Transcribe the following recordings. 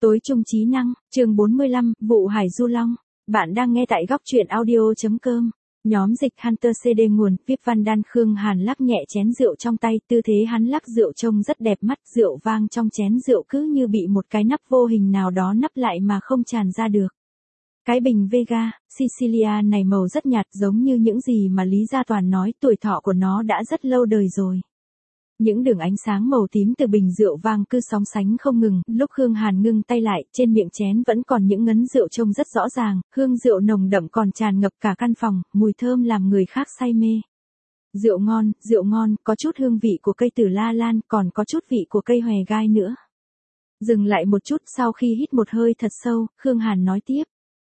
Tối trung trí năng, chương 45, vụ Hải Du Long. Bạn đang nghe tại góc truyện audio.com. Nhóm dịch Hunter CD nguồn, Vip Van Đan. Khương Hàn lắc nhẹ chén rượu trong tay, tư thế hắn lắc rượu trông rất đẹp mắt, rượu vang trong chén rượu cứ như bị một cái nắp vô hình nào đó nắp lại mà không tràn ra được. Cái bình Vega, Sicilia này màu rất nhạt giống như những gì mà Lý Gia Toàn nói, tuổi thọ của nó đã rất lâu đời rồi. Những đường ánh sáng màu tím từ bình rượu vang cứ sóng sánh không ngừng, lúc Khương Hàn ngưng tay lại, trên miệng chén vẫn còn những ngấn rượu trông rất rõ ràng, hương rượu nồng đậm còn tràn ngập cả căn phòng, mùi thơm làm người khác say mê. Rượu ngon, có chút hương vị của cây tử la lan, còn có chút vị của cây hòe gai nữa. Dừng lại một chút sau khi hít một hơi thật sâu, Khương Hàn nói tiếp.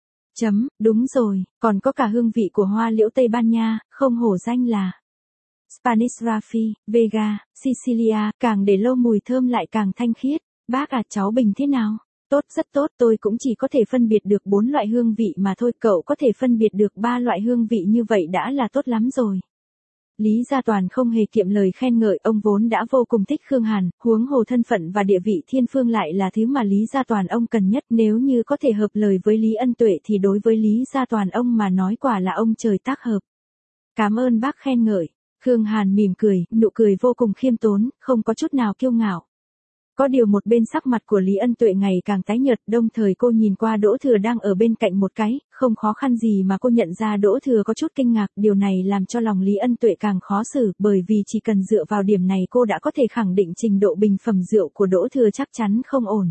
Đúng rồi, còn có cả hương vị của hoa liễu Tây Ban Nha, không hổ danh là Spanish Raffi, Vega, Sicilia, càng để lâu mùi thơm lại càng thanh khiết. Bác à, cháu bình thế nào? Tốt, rất tốt, tôi cũng chỉ có thể phân biệt được 4 loại hương vị mà thôi, cậu có thể phân biệt được 3 loại hương vị như vậy đã là tốt lắm rồi. Lý Gia Toàn không hề kiệm lời khen ngợi, ông vốn đã vô cùng thích Khương Hàn, huống hồ thân phận và địa vị thiên phương lại là thứ mà Lý Gia Toàn ông cần nhất, nếu như có thể hợp lời với Lý Ân Tuệ thì đối với Lý Gia Toàn ông mà nói quả là ông trời tác hợp. Cảm ơn bác khen ngợi. Khương Hàn mỉm cười, nụ cười vô cùng khiêm tốn, không có chút nào kiêu ngạo. Có điều một bên sắc mặt của Lý Ân Tuệ ngày càng tái nhợt, đồng thời cô nhìn qua Đỗ Thừa đang ở bên cạnh một cái, không khó khăn gì mà cô nhận ra Đỗ Thừa có chút kinh ngạc, điều này làm cho lòng Lý Ân Tuệ càng khó xử, bởi vì chỉ cần dựa vào điểm này cô đã có thể khẳng định trình độ bình phẩm rượu của Đỗ Thừa chắc chắn không ổn.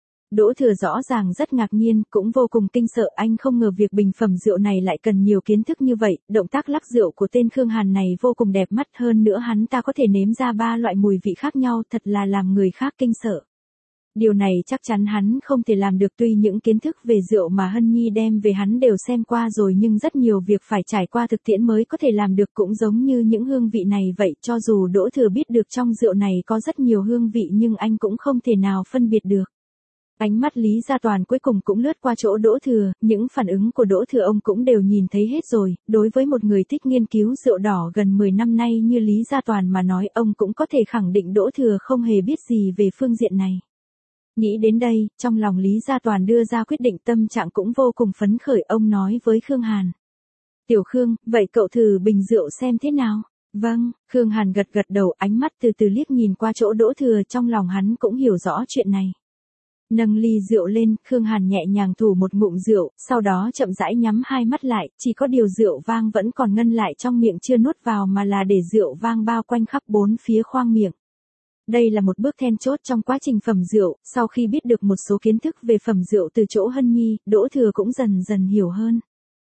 Đỗ Thừa rõ ràng rất ngạc nhiên, cũng vô cùng kinh sợ, anh không ngờ việc bình phẩm rượu này lại cần nhiều kiến thức như vậy, động tác lắc rượu của tên Khương Hàn này vô cùng đẹp mắt, hơn nữa hắn ta có thể nếm ra 3 loại mùi vị khác nhau, thật là làm người khác kinh sợ. Điều này chắc chắn hắn không thể làm được, tuy những kiến thức về rượu mà Hân Nhi đem về hắn đều xem qua rồi nhưng rất nhiều việc phải trải qua thực tiễn mới có thể làm được, cũng giống như những hương vị này vậy, cho dù Đỗ Thừa biết được trong rượu này có rất nhiều hương vị nhưng anh cũng không thể nào phân biệt được. Ánh mắt Lý Gia Toàn cuối cùng cũng lướt qua chỗ Đỗ Thừa, những phản ứng của Đỗ Thừa ông cũng đều nhìn thấy hết rồi, đối với một người thích nghiên cứu rượu đỏ gần 10 năm nay như Lý Gia Toàn mà nói, ông cũng có thể khẳng định Đỗ Thừa không hề biết gì về phương diện này. Nghĩ đến đây, trong lòng Lý Gia Toàn đưa ra quyết định, tâm trạng cũng vô cùng phấn khởi, ông nói với Khương Hàn. Tiểu Khương, vậy cậu thử bình rượu xem thế nào? Vâng, Khương Hàn gật đầu, ánh mắt từ từ liếc nhìn qua chỗ Đỗ Thừa, trong lòng hắn cũng hiểu rõ chuyện này. Nâng ly rượu lên, Khương Hàn nhẹ nhàng thủ một ngụm rượu, sau đó chậm rãi nhắm hai mắt lại, chỉ có điều rượu vang vẫn còn ngân lại trong miệng chưa nuốt vào mà là để rượu vang bao quanh khắp 4 phía khoang miệng. Đây là một bước then chốt trong quá trình phẩm rượu, sau khi biết được một số kiến thức về phẩm rượu từ chỗ Hân Nhi, Đỗ Thừa cũng dần dần hiểu hơn.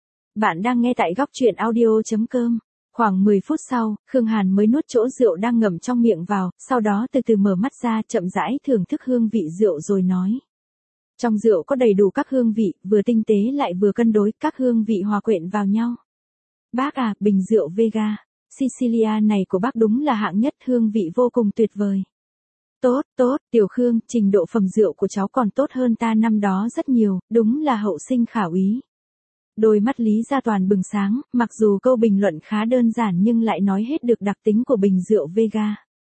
Bạn đang nghe tại góc truyện audio.com. Khoảng 10 phút sau, Khương Hàn mới nuốt chỗ rượu đang ngậm trong miệng vào, sau đó từ từ mở mắt ra, chậm rãi thưởng thức hương vị rượu rồi nói. Trong rượu có đầy đủ các hương vị, vừa tinh tế lại vừa cân đối, các hương vị hòa quyện vào nhau. Bác à, bình rượu Vega, Sicilia này của bác đúng là hạng nhất, hương vị vô cùng tuyệt vời. Tốt, Tiểu Khương, trình độ phẩm rượu của cháu còn tốt hơn ta năm đó rất nhiều, đúng là hậu sinh khả úy. Đôi mắt Lý Gia Toàn bừng sáng, mặc dù câu bình luận khá đơn giản nhưng lại nói hết được đặc tính của bình rượu Vega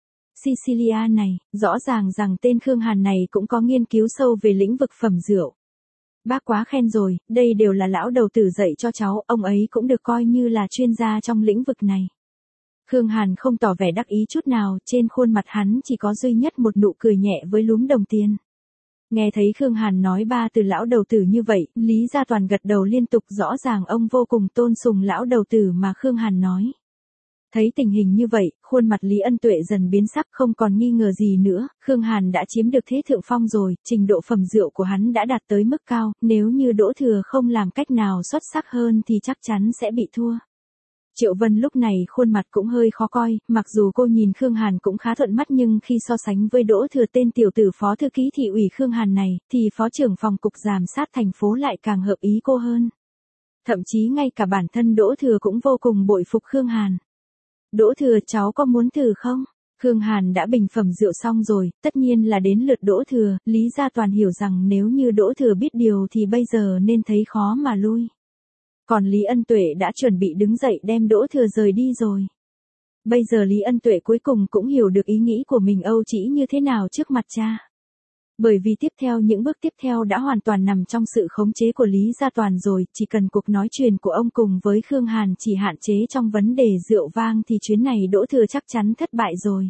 Sicilia này, rõ ràng rằng tên Khương Hàn này cũng có nghiên cứu sâu về lĩnh vực phẩm rượu. Bác quá khen rồi, đây đều là lão đầu tử dạy cho cháu, ông ấy cũng được coi như là chuyên gia trong lĩnh vực này. Khương Hàn không tỏ vẻ đắc ý chút nào, trên khuôn mặt hắn chỉ có duy nhất một nụ cười nhẹ với lúm đồng tiền. Nghe thấy Khương Hàn nói 3 từ lão đầu tử như vậy, Lý Gia Toàn gật đầu liên tục, rõ ràng ông vô cùng tôn sùng lão đầu tử mà Khương Hàn nói. Thấy tình hình như vậy, khuôn mặt Lý Ân Tuệ dần biến sắc, không còn nghi ngờ gì nữa, Khương Hàn đã chiếm được thế thượng phong rồi, trình độ phẩm rượu của hắn đã đạt tới mức cao, nếu như Đỗ Thừa không làm cách nào xuất sắc hơn thì chắc chắn sẽ bị thua. Triệu Vân lúc này khuôn mặt cũng hơi khó coi, mặc dù cô nhìn Khương Hàn cũng khá thuận mắt nhưng khi so sánh với Đỗ Thừa, tên tiểu tử phó thư ký thị ủy Khương Hàn này, thì phó trưởng phòng cục giám sát thành phố lại càng hợp ý cô hơn. Thậm chí ngay cả bản thân Đỗ Thừa cũng vô cùng bội phục Khương Hàn. Đỗ Thừa, cháu có muốn thử không? Khương Hàn đã bình phẩm rượu xong rồi, tất nhiên là đến lượt Đỗ Thừa, Lý Gia Toàn hiểu rằng nếu như Đỗ Thừa biết điều thì bây giờ nên thấy khó mà lui. Còn Lý Ân Tuệ đã chuẩn bị đứng dậy đem Đỗ Thừa rời đi rồi. Bây giờ Lý Ân Tuệ cuối cùng cũng hiểu được ý nghĩ của mình âu trĩ như thế nào trước mặt cha. Bởi vì tiếp theo những bước tiếp theo đã hoàn toàn nằm trong sự khống chế của Lý Gia Toàn rồi, chỉ cần cuộc nói chuyện của ông cùng với Khương Hàn chỉ hạn chế trong vấn đề rượu vang thì chuyến này Đỗ Thừa chắc chắn thất bại rồi.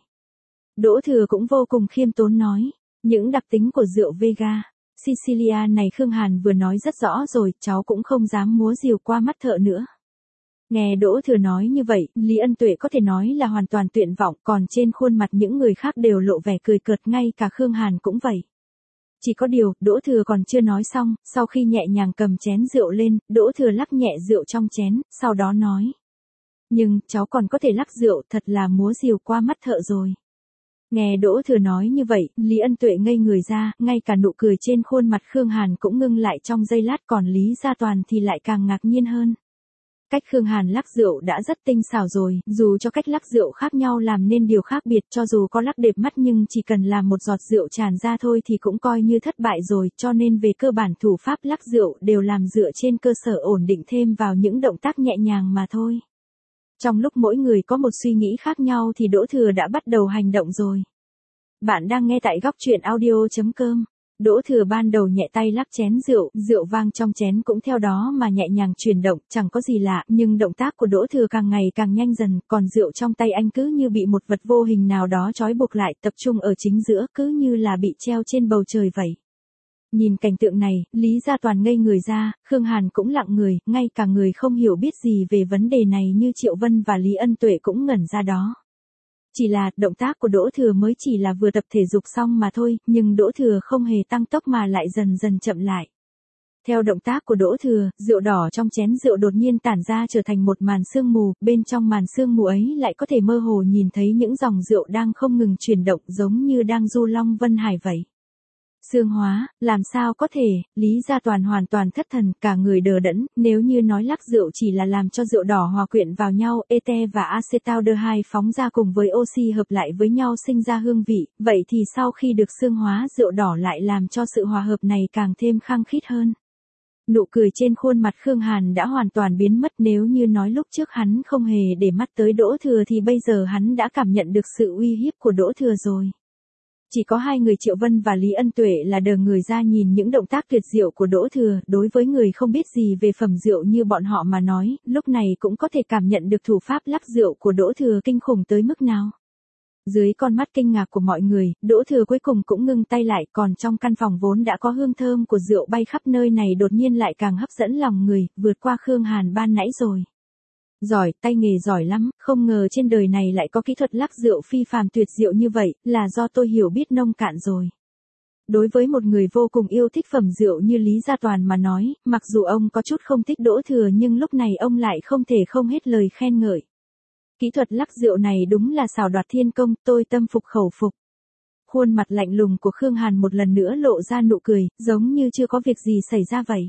Đỗ Thừa cũng vô cùng khiêm tốn nói, những đặc tính của rượu Vega Sicilia này Khương Hàn vừa nói rất rõ rồi, cháu cũng không dám múa rìu qua mắt thợ nữa. Nghe Đỗ Thừa nói như vậy, Lý Ân Tuệ có thể nói là hoàn toàn tuyệt vọng, còn trên khuôn mặt những người khác đều lộ vẻ cười cợt, ngay cả Khương Hàn cũng vậy. Chỉ có điều, Đỗ Thừa còn chưa nói xong, sau khi nhẹ nhàng cầm chén rượu lên, Đỗ Thừa lắc nhẹ rượu trong chén, sau đó nói. Nhưng, cháu còn có thể lắc rượu, thật là múa rìu qua mắt thợ rồi. Nghe Đỗ Thừa nói như vậy, Lý Ân Tuệ ngây người ra, ngay cả nụ cười trên khuôn mặt Khương Hàn cũng ngưng lại trong giây lát, còn Lý Gia Toàn thì lại càng ngạc nhiên hơn. Cách Khương Hàn lắc rượu đã rất tinh xảo rồi, dù cho cách lắc rượu khác nhau làm nên điều khác biệt, cho dù có lắc đẹp mắt nhưng chỉ cần làm một giọt rượu tràn ra thôi thì cũng coi như thất bại rồi, cho nên về cơ bản thủ pháp lắc rượu đều làm dựa trên cơ sở ổn định thêm vào những động tác nhẹ nhàng mà thôi. Trong lúc mỗi người có một suy nghĩ khác nhau thì Đỗ Thừa đã bắt đầu hành động rồi. Bạn đang nghe tại góc truyện audio.com. Đỗ Thừa ban đầu nhẹ tay lắc chén rượu, rượu vang trong chén cũng theo đó mà nhẹ nhàng chuyển động, chẳng có gì lạ, nhưng động tác của Đỗ Thừa càng ngày càng nhanh dần, còn rượu trong tay anh cứ như bị một vật vô hình nào đó trói buộc lại, tập trung ở chính giữa, cứ như là bị treo trên bầu trời vậy. Nhìn cảnh tượng này, Lý Gia Toàn ngây người ra, Khương Hàn cũng lặng người, ngay cả người không hiểu biết gì về vấn đề này như Triệu Vân và Lý Ân Tuệ cũng ngẩn ra đó. Chỉ là, động tác của Đỗ Thừa mới chỉ là vừa tập thể dục xong mà thôi, nhưng Đỗ Thừa không hề tăng tốc mà lại dần dần chậm lại. Theo động tác của Đỗ Thừa, rượu đỏ trong chén rượu đột nhiên tản ra trở thành một màn sương mù, bên trong màn sương mù ấy lại có thể mơ hồ nhìn thấy những dòng rượu đang không ngừng chuyển động giống như đang du long vân hải vậy. Sương hóa, làm sao có thể, Lý Gia Toàn hoàn toàn thất thần, cả người đờ đẫn, nếu như nói lắc rượu chỉ là làm cho rượu đỏ hòa quyện vào nhau, ete và acetaldehyde phóng ra cùng với oxy hợp lại với nhau sinh ra hương vị, vậy thì sau khi được sương hóa rượu đỏ lại làm cho sự hòa hợp này càng thêm khăng khít hơn. Nụ cười trên khuôn mặt Khương Hàn đã hoàn toàn biến mất, nếu như nói lúc trước hắn không hề để mắt tới Đỗ Thừa thì bây giờ hắn đã cảm nhận được sự uy hiếp của Đỗ Thừa rồi. Chỉ có hai người Triệu Vân và Lý Ân Tuệ là đờ người ra nhìn những động tác tuyệt diệu của Đỗ Thừa, đối với người không biết gì về phẩm rượu như bọn họ mà nói, lúc này cũng có thể cảm nhận được thủ pháp lắc rượu của Đỗ Thừa kinh khủng tới mức nào. Dưới con mắt kinh ngạc của mọi người, Đỗ Thừa cuối cùng cũng ngưng tay lại, còn trong căn phòng vốn đã có hương thơm của rượu bay khắp nơi này đột nhiên lại càng hấp dẫn lòng người, vượt qua Khương Hàn ban nãy rồi. Giỏi, tay nghề giỏi lắm, không ngờ trên đời này lại có kỹ thuật lắc rượu phi phàm tuyệt diệu như vậy, là do tôi hiểu biết nông cạn rồi. Đối với một người vô cùng yêu thích phẩm rượu như Lý Gia Toàn mà nói, mặc dù ông có chút không thích Đỗ Thừa nhưng lúc này ông lại không thể không hết lời khen ngợi. Kỹ thuật lắc rượu này đúng là xảo đoạt thiên công, tôi tâm phục khẩu phục. Khuôn mặt lạnh lùng của Khương Hàn một lần nữa lộ ra nụ cười, giống như chưa có việc gì xảy ra vậy.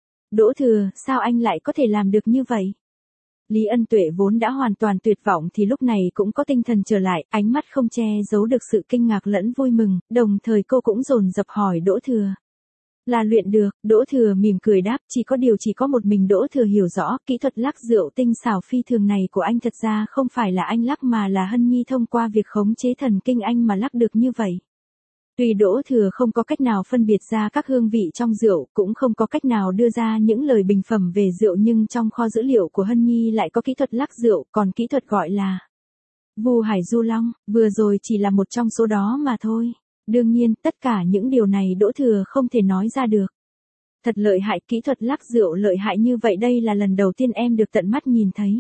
Đỗ Thừa, sao anh lại có thể làm được như vậy? Lý Ân Tuệ vốn đã hoàn toàn tuyệt vọng thì lúc này cũng có tinh thần trở lại, ánh mắt không che giấu được sự kinh ngạc lẫn vui mừng, đồng thời cô cũng dồn dập hỏi Đỗ Thừa. Là luyện được, Đỗ Thừa mỉm cười đáp, chỉ có một mình Đỗ Thừa hiểu rõ, kỹ thuật lắc rượu tinh xảo phi thường này của anh thật ra không phải là anh lắc mà là Hân Nhi thông qua việc khống chế thần kinh anh mà lắc được như vậy. Tuy Đỗ Thừa không có cách nào phân biệt ra các hương vị trong rượu, cũng không có cách nào đưa ra những lời bình phẩm về rượu nhưng trong kho dữ liệu của Hân Nhi lại có kỹ thuật lắc rượu, còn kỹ thuật gọi là Vu Hải Du Long, vừa rồi chỉ là một trong số đó mà thôi. Đương nhiên, tất cả những điều này Đỗ Thừa không thể nói ra được. Thật lợi hại, kỹ thuật lắc rượu lợi hại như vậy đây là lần đầu tiên em được tận mắt nhìn thấy.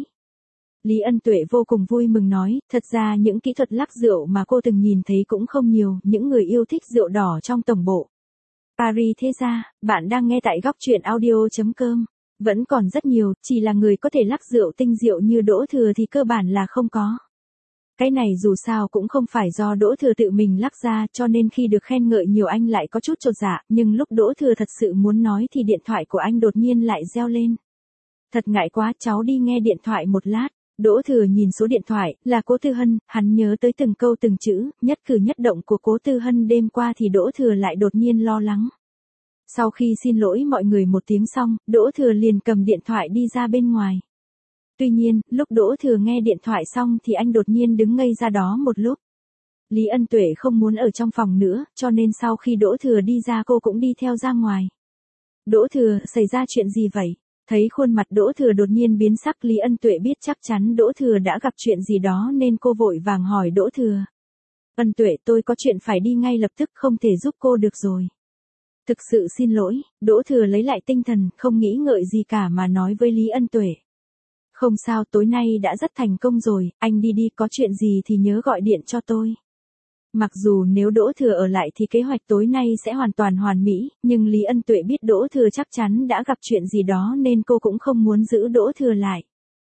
Lý Ân Tuệ vô cùng vui mừng nói, thật ra những kỹ thuật lắc rượu mà cô từng nhìn thấy cũng không nhiều, những người yêu thích rượu đỏ trong tổng bộ Paris thế ra, bạn đang nghe tại góc truyện audio.com. Vẫn còn rất nhiều, chỉ là người có thể lắc rượu tinh diệu như Đỗ Thừa thì cơ bản là không có. Cái này dù sao cũng không phải do Đỗ Thừa tự mình lắc ra cho nên khi được khen ngợi nhiều anh lại có chút chột dạ, nhưng lúc Đỗ Thừa thật sự muốn nói thì điện thoại của anh đột nhiên lại reo lên. Thật ngại quá, cháu đi nghe điện thoại một lát. Đỗ Thừa nhìn số điện thoại, là Cố Tư Hân, hắn nhớ tới từng câu từng chữ, nhất cử nhất động của Cố Tư Hân đêm qua thì Đỗ Thừa lại đột nhiên lo lắng. Sau khi xin lỗi mọi người một tiếng xong, Đỗ Thừa liền cầm điện thoại đi ra bên ngoài. Tuy nhiên, lúc Đỗ Thừa nghe điện thoại xong thì anh đột nhiên đứng ngây ra đó một lúc. Lý Ân Tuệ không muốn ở trong phòng nữa, cho nên sau khi Đỗ Thừa đi ra cô cũng đi theo ra ngoài. Đỗ Thừa, xảy ra chuyện gì vậy? Thấy khuôn mặt Đỗ Thừa đột nhiên biến sắc, Lý Ân Tuệ biết chắc chắn Đỗ Thừa đã gặp chuyện gì đó nên cô vội vàng hỏi Đỗ Thừa. Ân Tuệ, tôi có chuyện phải đi ngay lập tức, không thể giúp cô được rồi. Thực sự xin lỗi, Đỗ Thừa lấy lại tinh thần, không nghĩ ngợi gì cả mà nói với Lý Ân Tuệ. Không sao, tối nay đã rất thành công rồi, anh đi đi, có chuyện gì thì nhớ gọi điện cho tôi. Mặc dù nếu Đỗ Thừa ở lại thì kế hoạch tối nay sẽ hoàn toàn hoàn mỹ, nhưng Lý Ân Tuệ biết Đỗ Thừa chắc chắn đã gặp chuyện gì đó nên cô cũng không muốn giữ Đỗ Thừa lại.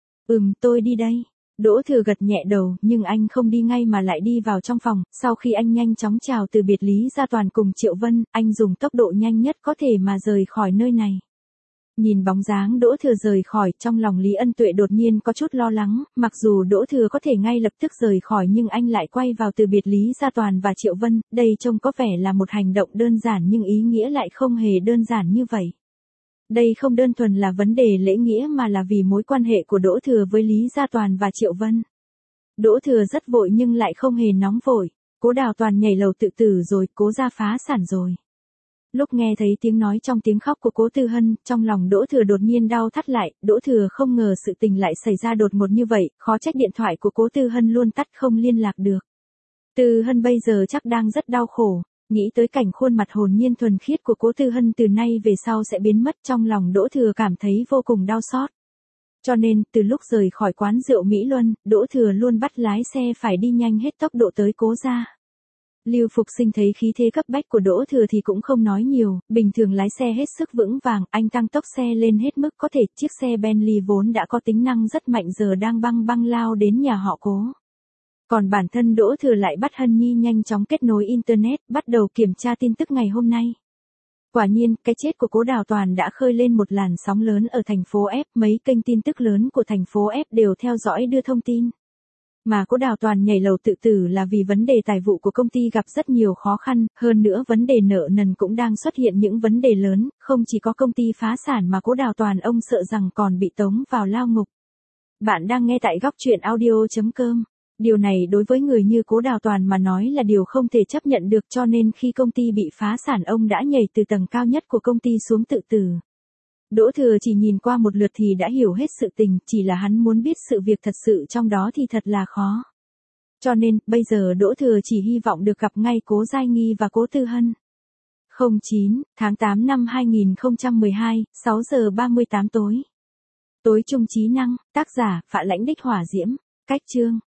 Tôi đi đây. Đỗ Thừa gật nhẹ đầu, nhưng anh không đi ngay mà lại đi vào trong phòng, sau khi anh nhanh chóng chào từ biệt Lý Gia Toàn cùng Triệu Vân, anh dùng tốc độ nhanh nhất có thể mà rời khỏi nơi này. Nhìn bóng dáng Đỗ Thừa rời khỏi, trong lòng Lý Ân Tuệ đột nhiên có chút lo lắng, mặc dù Đỗ Thừa có thể ngay lập tức rời khỏi nhưng anh lại quay vào từ biệt Lý Gia Toàn và Triệu Vân, đây trông có vẻ là một hành động đơn giản nhưng ý nghĩa lại không hề đơn giản như vậy. Đây không đơn thuần là vấn đề lễ nghĩa mà là vì mối quan hệ của Đỗ Thừa với Lý Gia Toàn và Triệu Vân. Đỗ Thừa rất vội nhưng lại không hề nóng vội, Cố Đào Toàn nhảy lầu tự tử rồi, Cố gia phá sản rồi. Lúc nghe thấy tiếng nói trong tiếng khóc của Cố Tư Hân, trong lòng Đỗ Thừa đột nhiên đau thắt lại, Đỗ Thừa không ngờ sự tình lại xảy ra đột ngột như vậy, khó trách điện thoại của Cố Tư Hân luôn tắt không liên lạc được. Tư Hân bây giờ chắc đang rất đau khổ, nghĩ tới cảnh khuôn mặt hồn nhiên thuần khiết của Cố Tư Hân từ nay về sau sẽ biến mất, trong lòng Đỗ Thừa cảm thấy vô cùng đau xót. Cho nên, từ lúc rời khỏi quán rượu Mỹ Luân, Đỗ Thừa luôn bắt lái xe phải đi nhanh hết tốc độ tới Cố gia. Lưu Phục Sinh thấy khí thế cấp bách của Đỗ Thừa thì cũng không nói nhiều, bình thường lái xe hết sức vững vàng, anh tăng tốc xe lên hết mức có thể, chiếc xe Bentley vốn đã có tính năng rất mạnh giờ đang băng lao đến nhà họ Cố. Còn bản thân Đỗ Thừa lại bắt Hân Nhi nhanh chóng kết nối Internet, bắt đầu kiểm tra tin tức ngày hôm nay. Quả nhiên, cái chết của Cố Đào Toàn đã khơi lên một làn sóng lớn ở thành phố F, mấy kênh tin tức lớn của thành phố F đều theo dõi đưa thông tin. Mà Cố Đào Toàn nhảy lầu tự tử là vì vấn đề tài vụ của công ty gặp rất nhiều khó khăn, hơn nữa vấn đề nợ nần cũng đang xuất hiện những vấn đề lớn, không chỉ có công ty phá sản mà Cố Đào Toàn ông sợ rằng còn bị tống vào lao ngục. Bạn đang nghe tại góc truyện audio.com. Điều này đối với người như Cố Đào Toàn mà nói là điều không thể chấp nhận được, cho nên khi công ty bị phá sản ông đã nhảy từ tầng cao nhất của công ty xuống tự tử. Đỗ Thừa chỉ nhìn qua một lượt thì đã hiểu hết sự tình, chỉ là hắn muốn biết sự việc thật sự trong đó thì thật là khó. Cho nên, bây giờ Đỗ Thừa chỉ hy vọng được gặp ngay Cố Giai Nghi và Cố Tư Hân. 09, tháng 8 năm 2012, 6 giờ 38 tối. Tối trung trí năng, tác giả, Phạ Lãnh Đích Hỏa Diễm, cách chương.